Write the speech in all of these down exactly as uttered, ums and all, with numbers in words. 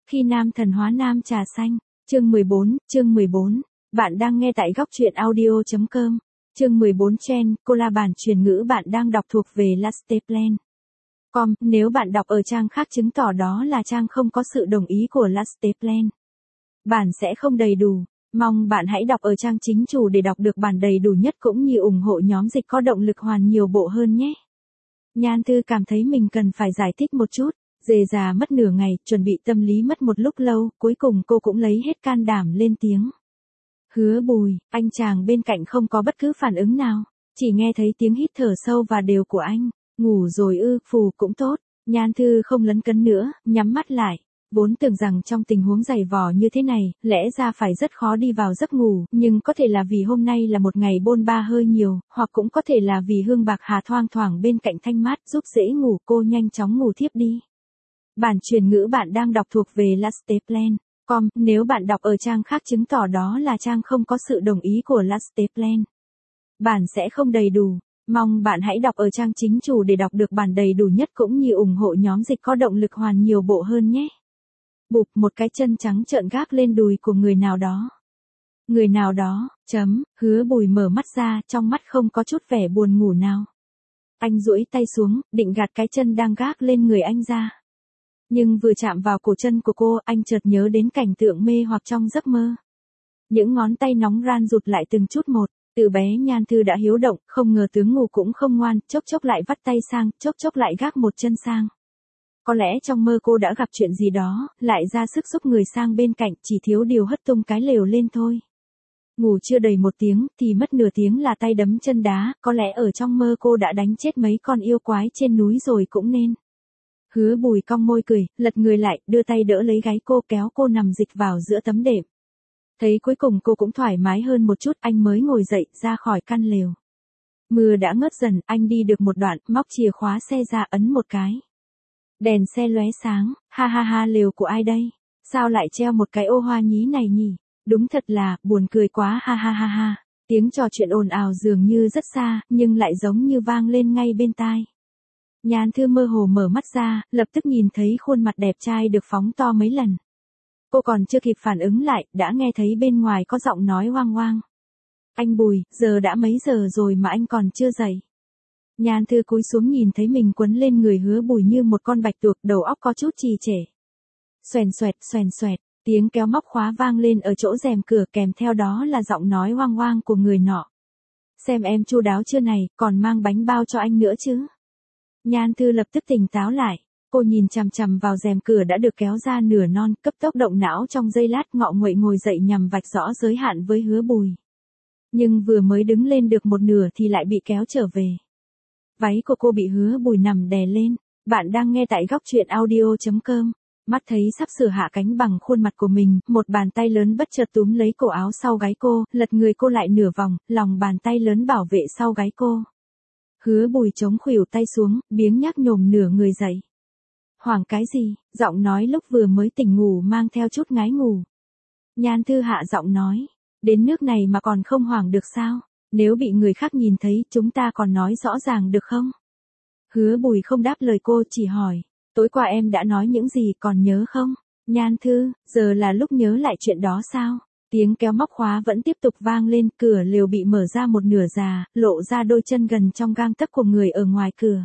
Khi nam thần hóa nam trà xanh, chương mười bốn, chương mười bốn. Bạn đang nghe tại góc truyện audio chấm com. Chương mười bốn Trend, cô là bản truyền ngữ bạn đang đọc thuộc về Lasteplan. Com, nếu bạn đọc ở trang khác chứng tỏ đó là trang không có sự đồng ý của Lasteplan. Bản sẽ không đầy đủ. Mong bạn hãy đọc ở trang chính chủ để đọc được bản đầy đủ nhất cũng như ủng hộ nhóm dịch có động lực hoàn nhiều bộ hơn nhé. Nhan Thư cảm thấy mình cần phải giải thích một chút. Dề già mất nửa ngày, chuẩn bị tâm lý mất một lúc lâu, cuối cùng cô cũng lấy hết can đảm lên tiếng. Hứa Bùi, anh chàng bên cạnh không có bất cứ phản ứng nào, chỉ nghe thấy tiếng hít thở sâu và đều của anh. Ngủ rồi ư, phù cũng tốt. Nhan Thư không lấn cấn nữa, nhắm mắt lại. Vốn tưởng rằng trong tình huống dày vò như thế này, lẽ ra phải rất khó đi vào giấc ngủ, nhưng có thể là vì hôm nay là một ngày bôn ba hơi nhiều, hoặc cũng có thể là vì hương bạc hà thoang thoảng bên cạnh thanh mát giúp dễ ngủ, cô nhanh chóng ngủ thiếp đi. Bản truyền ngữ bạn đang đọc thuộc về Lasteplan. Com, nếu bạn đọc ở trang khác chứng tỏ đó là trang không có sự đồng ý của Lasteplan. Bản sẽ không đầy đủ. Mong bạn hãy đọc ở trang chính chủ để đọc được bản đầy đủ nhất cũng như ủng hộ nhóm dịch có động lực hoàn nhiều bộ hơn nhé. Bụp, một cái chân trắng trợn gác lên đùi của người nào đó. Người nào đó, chấm, Hứa Bùi mở mắt ra, trong mắt không có chút vẻ buồn ngủ nào. Anh duỗi tay xuống, định gạt cái chân đang gác lên người anh ra. Nhưng vừa chạm vào cổ chân của cô, anh chợt nhớ đến cảnh tượng mê hoặc trong giấc mơ. Những ngón tay nóng ran rụt lại từng chút một, từ bé Nhan Thư đã hiếu động, không ngờ tướng ngủ cũng không ngoan, chốc chốc lại vắt tay sang, chốc chốc lại gác một chân sang. Có lẽ trong mơ cô đã gặp chuyện gì đó, lại ra sức giúp người sang bên cạnh, chỉ thiếu điều hất tung cái lều lên thôi. Ngủ chưa đầy một tiếng, thì mất nửa tiếng là tay đấm chân đá, có lẽ ở trong mơ cô đã đánh chết mấy con yêu quái trên núi rồi cũng nên. Hứa Bùi cong môi cười, lật người lại, đưa tay đỡ lấy gáy cô kéo cô nằm dịch vào giữa tấm đệm. Thấy cuối cùng cô cũng thoải mái hơn một chút, anh mới ngồi dậy, ra khỏi căn lều. Mưa đã ngớt dần, anh đi được một đoạn, móc chìa khóa xe ra ấn một cái. Đèn xe lóe sáng, ha ha ha, lều của ai đây? Sao lại treo một cái ô hoa nhí này nhỉ? Đúng thật là, buồn cười quá, ha ha ha ha. Tiếng trò chuyện ồn ào dường như rất xa, nhưng lại giống như vang lên ngay bên tai. Nhan Thư mơ hồ mở mắt ra, lập tức nhìn thấy khuôn mặt đẹp trai được phóng to mấy lần. Cô còn chưa kịp phản ứng lại, đã nghe thấy bên ngoài có giọng nói hoang hoang. Anh Bùi, giờ đã mấy giờ rồi mà anh còn chưa dậy. Nhan Thư cúi xuống nhìn thấy mình quấn lên người Hứa Bùi như một con bạch tuộc, đầu óc có chút trì trệ. Xoèn xoẹt, xoèn xoẹt, tiếng kéo móc khóa vang lên ở chỗ rèm cửa, kèm theo đó là giọng nói hoang hoang của người nọ. Xem em chu đáo chưa này, còn mang bánh bao cho anh nữa chứ? Nhan Thư lập tức tỉnh táo lại, cô nhìn chằm chằm vào rèm cửa đã được kéo ra nửa non, cấp tốc động não trong giây lát, ngọ nguậy ngồi dậy nhằm vạch rõ giới hạn với Hứa Bùi. Nhưng vừa mới đứng lên được một nửa thì lại bị kéo trở về. Váy của cô bị Hứa Bùi nằm đè lên. Bạn đang nghe tại góc truyện audio chấm com. Mắt thấy sắp sửa hạ cánh bằng khuôn mặt của mình, một bàn tay lớn bất chợt túm lấy cổ áo sau gáy cô, lật người cô lại nửa vòng, lòng bàn tay lớn bảo vệ sau gáy cô. Hứa Bùi chống khuỷu tay xuống, biếng nhác nhổm nửa người dậy. Hoảng cái gì? Giọng nói lúc vừa mới tỉnh ngủ mang theo chút ngái ngủ. Nhan Thư hạ giọng nói, đến nước này mà còn không hoảng được sao? Nếu bị người khác nhìn thấy, chúng ta còn nói rõ ràng được không? Hứa Bùi không đáp lời cô, chỉ hỏi, tối qua em đã nói những gì, còn nhớ không? Nhan Thư, giờ là lúc nhớ lại chuyện đó sao? Tiếng kéo móc khóa vẫn tiếp tục vang lên, cửa lều bị mở ra một nửa già, lộ ra đôi chân gần trong gang tấc của người ở ngoài cửa.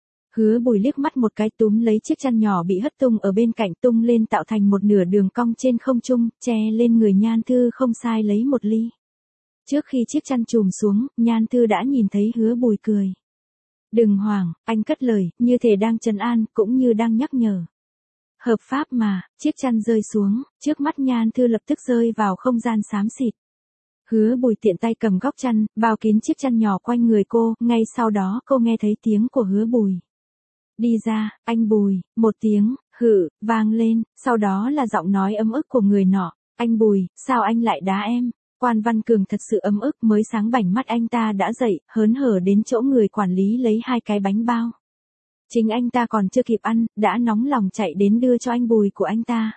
Hứa Bùi liếc mắt một cái túm lấy chiếc chăn nhỏ bị hất tung ở bên cạnh, tung lên tạo thành một nửa đường cong trên không trung, che lên người Nhan Thư không sai lấy một ly. Trước khi chiếc chăn trùm xuống, Nhan Thư đã nhìn thấy Hứa Bùi cười. Đừng hoảng, anh cất lời, như thể đang trấn an, cũng như đang nhắc nhở. Hợp pháp mà, chiếc chăn rơi xuống, trước mắt Nhan Thư lập tức rơi vào không gian xám xịt. Hứa Bùi tiện tay cầm góc chăn, bao kín chiếc chăn nhỏ quanh người cô, ngay sau đó cô nghe thấy tiếng của Hứa Bùi. Đi ra, anh Bùi, một tiếng, hự, vang lên, sau đó là giọng nói ấm ức của người nọ. Anh Bùi, sao anh lại đá em? Quan Văn Cường thật sự ấm ức, mới sáng bảnh mắt anh ta đã dậy, hớn hở đến chỗ người quản lý lấy hai cái bánh bao. Chính anh ta còn chưa kịp ăn, đã nóng lòng chạy đến đưa cho anh Bùi của anh ta.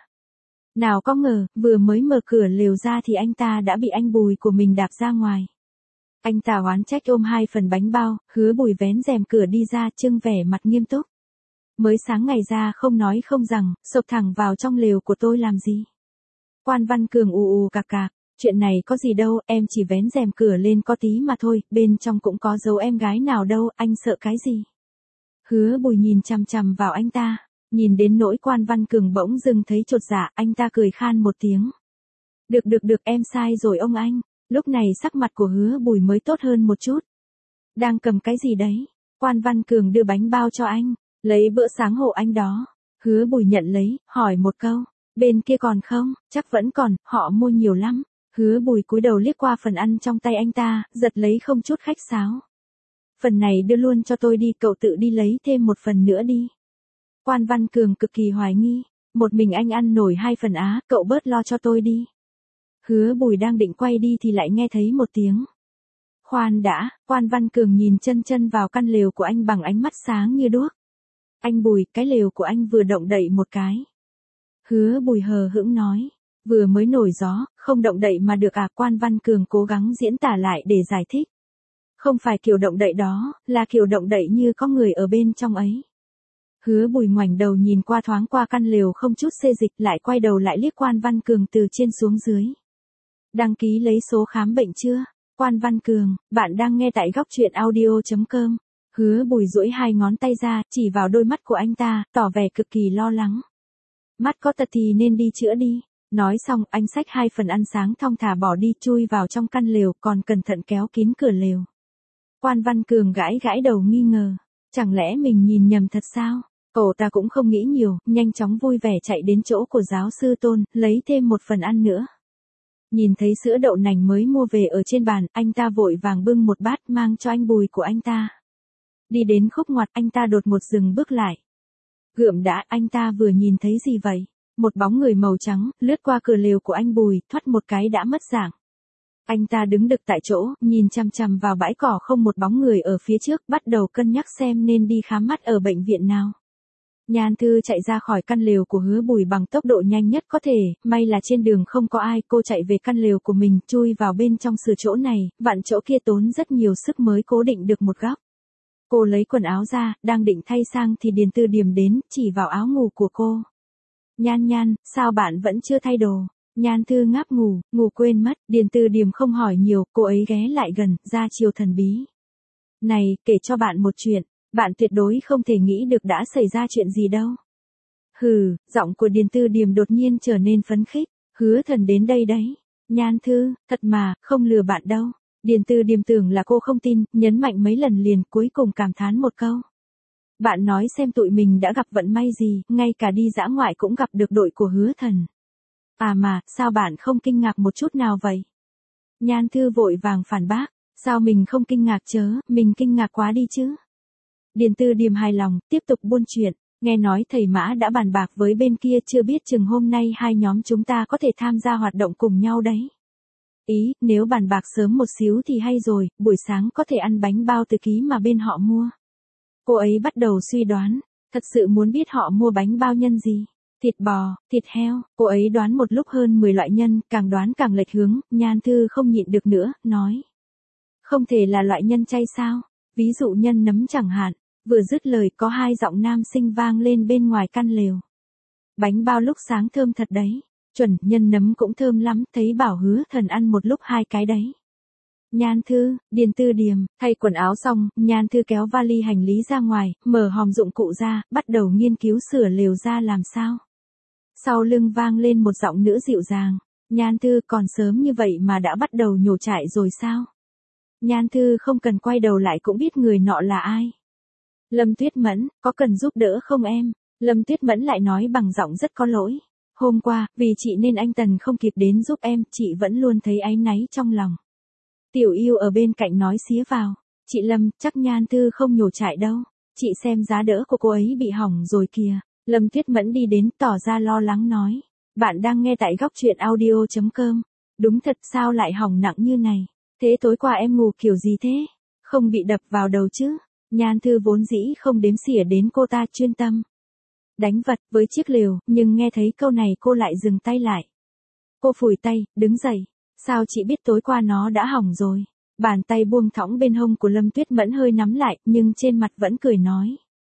Nào có ngờ, vừa mới mở cửa lều ra thì anh ta đã bị anh Bùi của mình đạp ra ngoài. Anh ta oán trách ôm hai phần bánh bao, Hứa Bùi vén rèm cửa đi ra, trưng vẻ mặt nghiêm túc. Mới sáng ngày ra không nói không rằng, sộc thẳng vào trong lều của tôi làm gì? Quan Văn Cường ù ù cạc cạc, chuyện này có gì đâu, em chỉ vén rèm cửa lên có tí mà thôi, bên trong cũng có dấu em gái nào đâu, anh sợ cái gì? Hứa Bùi nhìn chằm chằm vào anh ta, nhìn đến nỗi Quan Văn Cường bỗng dưng thấy chột dạ, anh ta cười khan một tiếng. Được được được, em sai rồi ông anh. Lúc này sắc mặt của Hứa Bùi mới tốt hơn một chút. Đang cầm cái gì đấy? Quan Văn Cường đưa bánh bao cho anh, lấy bữa sáng hộ anh đó. Hứa Bùi nhận lấy, hỏi một câu, bên kia còn không? Chắc vẫn còn, họ mua nhiều lắm. Hứa Bùi cúi đầu liếc qua phần ăn trong tay anh ta, giật lấy không chút khách sáo. Phần này đưa luôn cho tôi đi, cậu tự đi lấy thêm một phần nữa đi. Quan Văn Cường cực kỳ hoài nghi, một mình anh ăn nổi hai phần á, cậu bớt lo cho tôi đi. Hứa Bùi đang định quay đi thì lại nghe thấy một tiếng. Khoan đã, Quan Văn Cường nhìn chân chân vào căn lều của anh bằng ánh mắt sáng như đuốc. Anh Bùi, cái lều của anh vừa động đậy một cái. Hứa Bùi hờ hững nói, vừa mới nổi gió, không động đậy mà được à? Quan Văn Cường cố gắng diễn tả lại để giải thích. Không phải kiểu động đậy đó, là kiểu động đậy như có người ở bên trong ấy. Hứa Bùi ngoảnh đầu nhìn qua thoáng qua căn lều không chút xê dịch, lại quay đầu lại liếc Quan Văn Cường từ trên xuống dưới. Đăng ký lấy số khám bệnh chưa? Quan Văn Cường, bạn đang nghe tại góc truyện audio chấm com. Hứa Bùi duỗi hai ngón tay ra, chỉ vào đôi mắt của anh ta, tỏ vẻ cực kỳ lo lắng. Mắt có tật thì nên đi chữa đi. Nói xong, anh xách hai phần ăn sáng thong thả bỏ đi, chui vào trong căn lều, còn cẩn thận kéo kín cửa lều. Quan Văn Cường gãi gãi đầu nghi ngờ. Chẳng lẽ mình nhìn nhầm thật sao? Cậu ta cũng không nghĩ nhiều, nhanh chóng vui vẻ chạy đến chỗ của giáo sư Tôn, lấy thêm một phần ăn nữa. Nhìn thấy sữa đậu nành mới mua về ở trên bàn, anh ta vội vàng bưng một bát mang cho anh Bùi của anh ta. Đi đến khúc ngoặt, anh ta đột một dừng bước lại. Gượm đã, anh ta vừa nhìn thấy gì vậy? Một bóng người màu trắng, lướt qua cửa lều của anh Bùi, thoát một cái đã mất dạng. Anh ta đứng đực tại chỗ, nhìn chằm chằm vào bãi cỏ không một bóng người ở phía trước, bắt đầu cân nhắc xem nên đi khám mắt ở bệnh viện nào. Nhan Thư chạy ra khỏi căn lều của Hứa Bùi bằng tốc độ nhanh nhất có thể, may là trên đường không có ai, cô chạy về căn lều của mình, chui vào bên trong sửa chỗ này, vặn chỗ kia tốn rất nhiều sức mới cố định được một góc. Cô lấy quần áo ra, đang định thay sang thì Điền Tư Điềm đến, chỉ vào áo ngủ của cô. Nhan Nhan, sao bạn vẫn chưa thay đồ? Nhan Thư ngáp ngủ, ngủ quên mất, Điền Tư Điềm không hỏi nhiều, cô ấy ghé lại gần, ra chiều thần bí. Này, kể cho bạn một chuyện. Bạn tuyệt đối không thể nghĩ được đã xảy ra chuyện gì đâu. Hừ, giọng của Điền Tư Điềm đột nhiên trở nên phấn khích. Hứa Thần đến đây đấy. Nhan Thư, thật mà, không lừa bạn đâu. Điền Tư Điềm tưởng là cô không tin, nhấn mạnh mấy lần liền, cuối cùng cảm thán một câu. Bạn nói xem tụi mình đã gặp vận may gì, ngay cả đi dã ngoại cũng gặp được đội của Hứa Thần. À mà, sao bạn không kinh ngạc một chút nào vậy? Nhan Thư vội vàng phản bác. Sao mình không kinh ngạc chớ, mình kinh ngạc quá đi chứ. Điền Tư Điềm hài lòng, tiếp tục buôn chuyện, nghe nói thầy Mã đã bàn bạc với bên kia, chưa biết chừng hôm nay hai nhóm chúng ta có thể tham gia hoạt động cùng nhau đấy. Ý, nếu bàn bạc sớm một xíu thì hay rồi, buổi sáng có thể ăn bánh bao từ ký mà bên họ mua. Cô ấy bắt đầu suy đoán, thật sự muốn biết họ mua bánh bao nhân gì. Thịt bò, thịt heo, cô ấy đoán một lúc hơn mười loại nhân, càng đoán càng lệch hướng, Nhan Thư không nhịn được nữa, nói. Không thể là loại nhân chay sao? Ví dụ nhân nấm chẳng hạn. Vừa dứt lời có hai giọng nam sinh vang lên bên ngoài căn lều. Bánh bao lúc sáng thơm thật đấy. Chuẩn, nhân nấm cũng thơm lắm, thấy bảo Hứa Thần ăn một lúc hai cái đấy. Nhan Thư, Điền Tư Điềm, thay quần áo xong, Nhan Thư kéo vali hành lý ra ngoài, mở hòm dụng cụ ra, bắt đầu nghiên cứu sửa lều ra làm sao. Sau lưng vang lên một giọng nữ dịu dàng. Nhan Thư, còn sớm như vậy mà đã bắt đầu nhổ trại rồi sao? Nhan Thư không cần quay đầu lại cũng biết người nọ là ai. Lâm Tuyết Mẫn, có cần giúp đỡ không em? Lâm Tuyết Mẫn lại nói bằng giọng rất có lỗi. Hôm qua, vì chị nên anh Tần không kịp đến giúp em, chị vẫn luôn thấy áy náy trong lòng. Tiểu Yêu ở bên cạnh nói xía vào. Chị Lâm, chắc Nhan Thư không nhổ trại đâu. Chị xem giá đỡ của cô ấy bị hỏng rồi kìa. Lâm Tuyết Mẫn đi đến tỏ ra lo lắng nói. Bạn đang nghe tại góc truyện audio chấm com. Đúng thật, sao lại hỏng nặng như này? Thế tối qua em ngủ kiểu gì thế? Không bị đập vào đầu chứ? Nhan Thư vốn dĩ không đếm xỉa đến cô ta, chuyên tâm đánh vật với chiếc lều, nhưng nghe thấy câu này cô lại dừng tay lại. Cô phủi tay, đứng dậy. Sao chị biết tối qua nó đã hỏng rồi? Bàn tay buông thõng bên hông của Lâm Tuyết Mẫn hơi nắm lại, nhưng trên mặt vẫn cười nói.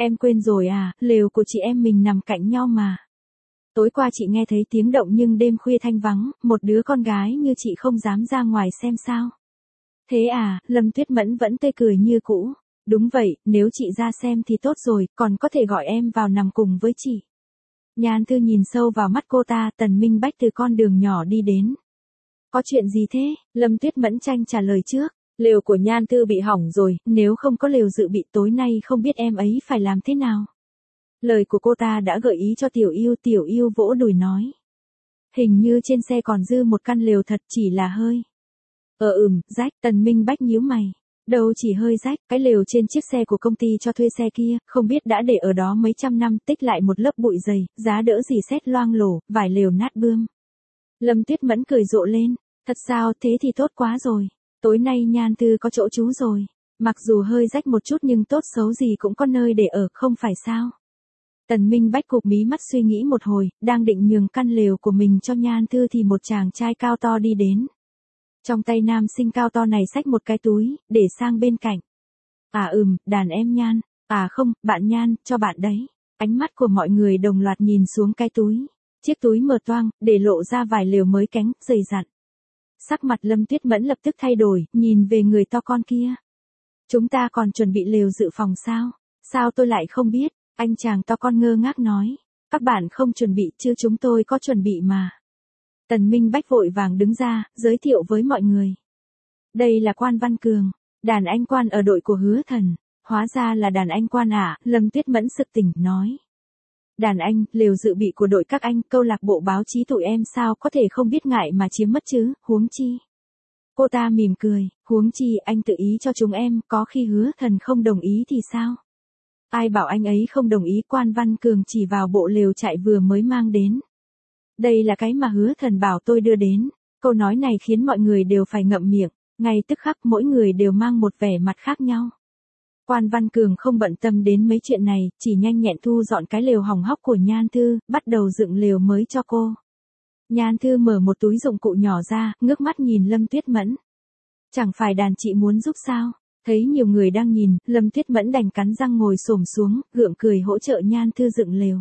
Em quên rồi à, lều của chị em mình nằm cạnh nhau mà. Tối qua chị nghe thấy tiếng động nhưng đêm khuya thanh vắng, một đứa con gái như chị không dám ra ngoài xem sao. Thế à, Lâm Tuyết Mẫn vẫn tươi cười như cũ. Đúng vậy, nếu chị ra xem thì tốt rồi, còn có thể gọi em vào nằm cùng với chị. Nhan Thư nhìn sâu vào mắt cô ta, Tần Minh Bách từ con đường nhỏ đi đến. Có chuyện gì thế? Lâm Tuyết Mẫn tranh trả lời trước. Lều của Nhan Thư bị hỏng rồi, nếu không có lều dự bị tối nay không biết em ấy phải làm thế nào. Lời của cô ta đã gợi ý cho Tiểu Yêu, Tiểu Yêu vỗ đùi nói. Hình như trên xe còn dư một căn lều thật, chỉ là hơi. Ờ ừm, rách. Tần Minh Bách nhíu mày. Đâu chỉ hơi rách, cái lều trên chiếc xe của công ty cho thuê xe kia, không biết đã để ở đó mấy trăm năm, tích lại một lớp bụi dày, giá đỡ gì sét loang lổ, vài lều nát bươm. Lâm Tuyết Mẫn cười rộ lên. Thật sao, thế thì tốt quá rồi. Tối nay Nhan Thư có chỗ trú rồi. Mặc dù hơi rách một chút nhưng tốt xấu gì cũng có nơi để ở, không phải sao. Tần Minh Bách cụp mí mắt suy nghĩ một hồi, đang định nhường căn lều của mình cho Nhan Thư thì một chàng trai cao to đi đến. Trong tay nam sinh cao to này xách một cái túi, để sang bên cạnh. À ừm, đàn em Nhan. À không, bạn Nhan, cho bạn đấy. Ánh mắt của mọi người đồng loạt nhìn xuống cái túi. Chiếc túi mở toang, để lộ ra vài lều mới cánh, dày dặn. Sắc mặt Lâm Tuyết Mẫn lập tức thay đổi, nhìn về người to con kia. Chúng ta còn chuẩn bị lều dự phòng sao? Sao tôi lại không biết? Anh chàng to con ngơ ngác nói. Các bạn không chuẩn bị chứ chúng tôi có chuẩn bị mà. Tần Minh Bách vội vàng đứng ra, giới thiệu với mọi người. Đây là Quan Văn Cường, đàn anh Quan ở đội của Hứa Thần. Hóa ra là đàn anh Quan à, Lâm Tuyết Mẫn sực tỉnh, nói. Đàn anh, lều dự bị của đội các anh, câu lạc bộ báo chí tụi em sao có thể không biết ngại mà chiếm mất chứ, huống chi. Cô ta mỉm cười, huống chi anh tự ý cho chúng em, có khi Hứa Thần không đồng ý thì sao? Ai bảo anh ấy không đồng ý? Quan Văn Cường chỉ vào bộ lều trại vừa mới mang đến. Đây là cái mà Hứa Thần bảo tôi đưa đến. Câu nói này khiến mọi người đều phải ngậm miệng, ngay tức khắc mỗi người đều mang một vẻ mặt khác nhau. Quan Văn Cường không bận tâm đến mấy chuyện này, chỉ nhanh nhẹn thu dọn cái lều hỏng hóc của Nhan Thư, bắt đầu dựng lều mới cho cô. Nhan Thư mở một túi dụng cụ nhỏ ra, ngước mắt nhìn Lâm Tuyết Mẫn. Chẳng phải đàn chị muốn giúp sao? Thấy nhiều người đang nhìn, Lâm Tuyết Mẫn đành cắn răng ngồi xổm xuống, gượng cười hỗ trợ Nhan Thư dựng lều.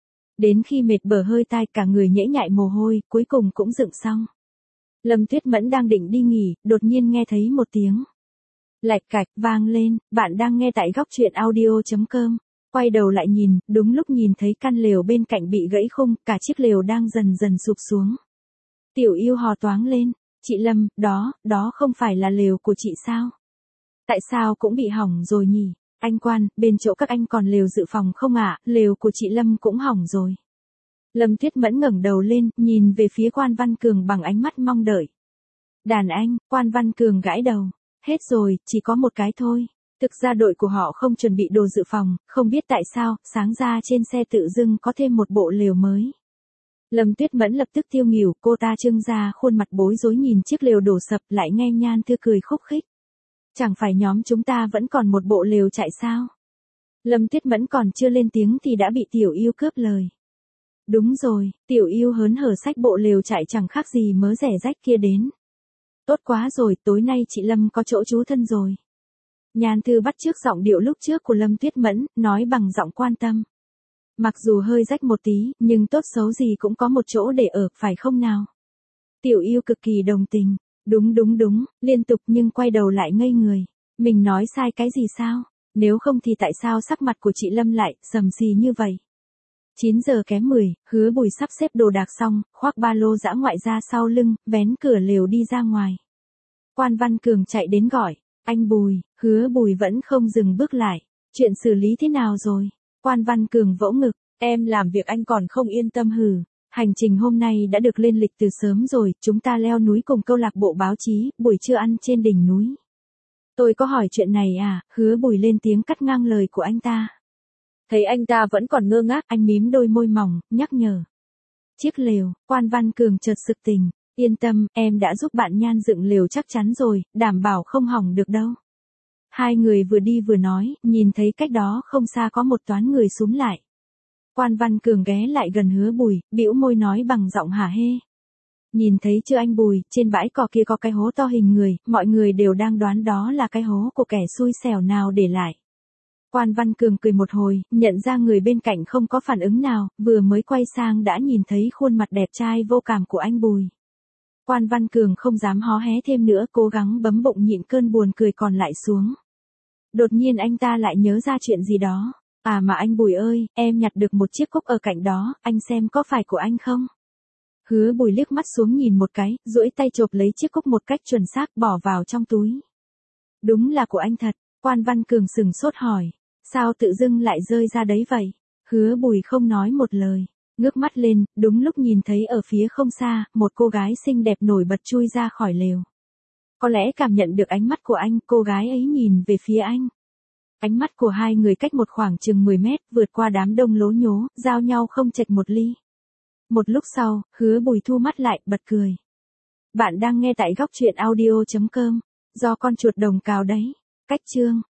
Đến khi mệt bở hơi tai, cả người nhễ nhại mồ hôi, cuối cùng cũng dựng xong. Lâm Tuyết Mẫn đang định đi nghỉ, đột nhiên nghe thấy một tiếng lạch cạch vang lên. Bạn đang nghe tại góc truyện audio chấm com. Quay đầu lại nhìn, đúng lúc nhìn thấy căn lều bên cạnh bị gãy khung, cả chiếc lều đang dần dần sụp xuống. Tiểu Yêu hò toáng lên. Chị Lâm, đó, đó không phải là lều của chị sao? Tại sao cũng bị hỏng rồi nhỉ? Anh Quan, bên chỗ các anh còn lều dự phòng không ạ? À? Lều của chị Lâm cũng hỏng rồi. Lâm Tuyết Mẫn ngẩng đầu lên, nhìn về phía Quan Văn Cường bằng ánh mắt mong đợi. Đàn anh, Quan Văn Cường gãi đầu. Hết rồi, chỉ có một cái thôi. Thực ra đội của họ không chuẩn bị đồ dự phòng, không biết tại sao, sáng ra trên xe tự dưng có thêm một bộ lều mới. Lâm Tuyết Mẫn lập tức tiêu nghỉu, cô ta trưng ra khuôn mặt bối rối nhìn chiếc lều đổ sập, lại nghe Nhan Thư cười khúc khích. Chẳng phải nhóm chúng ta vẫn còn một bộ lều chạy sao? Lâm Tuyết Mẫn còn chưa lên tiếng thì đã bị Tiểu Yêu cướp lời. Đúng rồi, Tiểu Yêu hớn hở xách bộ lều chạy chẳng khác gì mớ rẻ rách kia đến. Tốt quá rồi, tối nay chị Lâm có chỗ trú thân rồi. Nhan Thư bắt chước giọng điệu lúc trước của Lâm Tuyết Mẫn, nói bằng giọng quan tâm. Mặc dù hơi rách một tí, nhưng tốt xấu gì cũng có một chỗ để ở, phải không nào? Tiểu Yêu cực kỳ đồng tình. Đúng đúng đúng, liên tục nhưng quay đầu lại ngây người. Mình nói sai cái gì sao? Nếu không thì tại sao sắc mặt của chị Lâm lại sầm xì như vậy? chín giờ kém mười, Hứa Bùi sắp xếp đồ đạc xong, khoác ba lô dã ngoại ra sau lưng, vén cửa lều đi ra ngoài. Quan Văn Cường chạy đến gọi, anh Bùi. Hứa Bùi vẫn không dừng bước lại. Chuyện xử lý thế nào rồi? Quan Văn Cường vỗ ngực, em làm việc anh còn không yên tâm hừ. Hành trình hôm nay đã được lên lịch từ sớm rồi, chúng ta leo núi cùng câu lạc bộ báo chí, buổi trưa ăn trên đỉnh núi. Tôi có hỏi chuyện này à? Hứa Bùi lên tiếng cắt ngang lời của anh ta. Thấy anh ta vẫn còn ngơ ngác, anh mím đôi môi mỏng, nhắc nhở. Chiếc lều, Quan Văn Cường chợt sực tỉnh. Yên tâm, em đã giúp bạn Nhan dựng lều chắc chắn rồi, đảm bảo không hỏng được đâu. Hai người vừa đi vừa nói, nhìn thấy cách đó không xa có một toán người xúm lại. Quan Văn Cường ghé lại gần Hứa Bùi, bĩu môi nói bằng giọng hả hê. Nhìn thấy chưa anh Bùi, trên bãi cỏ kia có cái hố to hình người, mọi người đều đang đoán đó là cái hố của kẻ xui xẻo nào để lại. Quan Văn Cường cười một hồi, nhận ra người bên cạnh không có phản ứng nào, vừa mới quay sang đã nhìn thấy khuôn mặt đẹp trai vô cảm của anh Bùi. Quan Văn Cường không dám hó hé thêm nữa, cố gắng bấm bụng nhịn cơn buồn cười còn lại xuống. Đột nhiên anh ta lại nhớ ra chuyện gì đó. À mà anh Bùi ơi, em nhặt được một chiếc cúc ở cạnh đó, anh xem có phải của anh không? Hứa Bùi liếc mắt xuống nhìn một cái, duỗi tay chộp lấy chiếc cúc một cách chuẩn xác bỏ vào trong túi. Đúng là của anh thật. Quan Văn Cường sừng sốt hỏi. Sao tự dưng lại rơi ra đấy vậy? Hứa Bùi không nói một lời. Ngước mắt lên, đúng lúc nhìn thấy ở phía không xa, một cô gái xinh đẹp nổi bật chui ra khỏi lều. Có lẽ cảm nhận được ánh mắt của anh, cô gái ấy nhìn về phía anh. Ánh mắt của hai người cách một khoảng chừng mười mét, vượt qua đám đông lố nhố, giao nhau không chệch một ly. Một lúc sau, Hứa Bùi thu mắt lại, bật cười. Bạn đang nghe tại góc truyện audio chấm com. Do con chuột đồng cào đấy. Cách chương